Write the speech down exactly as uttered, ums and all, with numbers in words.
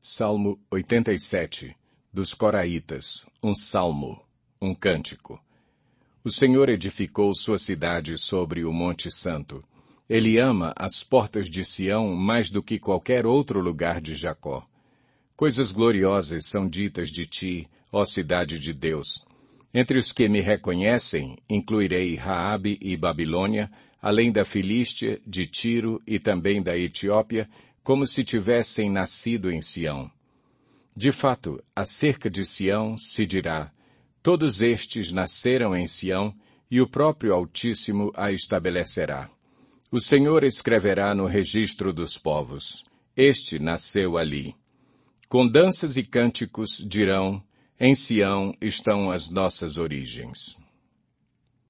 Salmo oitenta e sete, dos Coraitas, um salmo, um cântico. O Senhor edificou sua cidade sobre o Monte Santo. Ele ama as portas de Sião mais do que qualquer outro lugar de Jacó. Coisas gloriosas são ditas de ti, ó cidade de Deus. Entre os que me reconhecem, incluirei Raabe e Babilônia, além da Filístia, de Tiro e também da Etiópia, como se tivessem nascido em Sião. De fato, acerca de Sião se dirá, todos estes nasceram em Sião, e o próprio Altíssimo a estabelecerá. O Senhor escreverá no registro dos povos, este nasceu ali. Com danças e cânticos dirão, em Sião estão as nossas origens.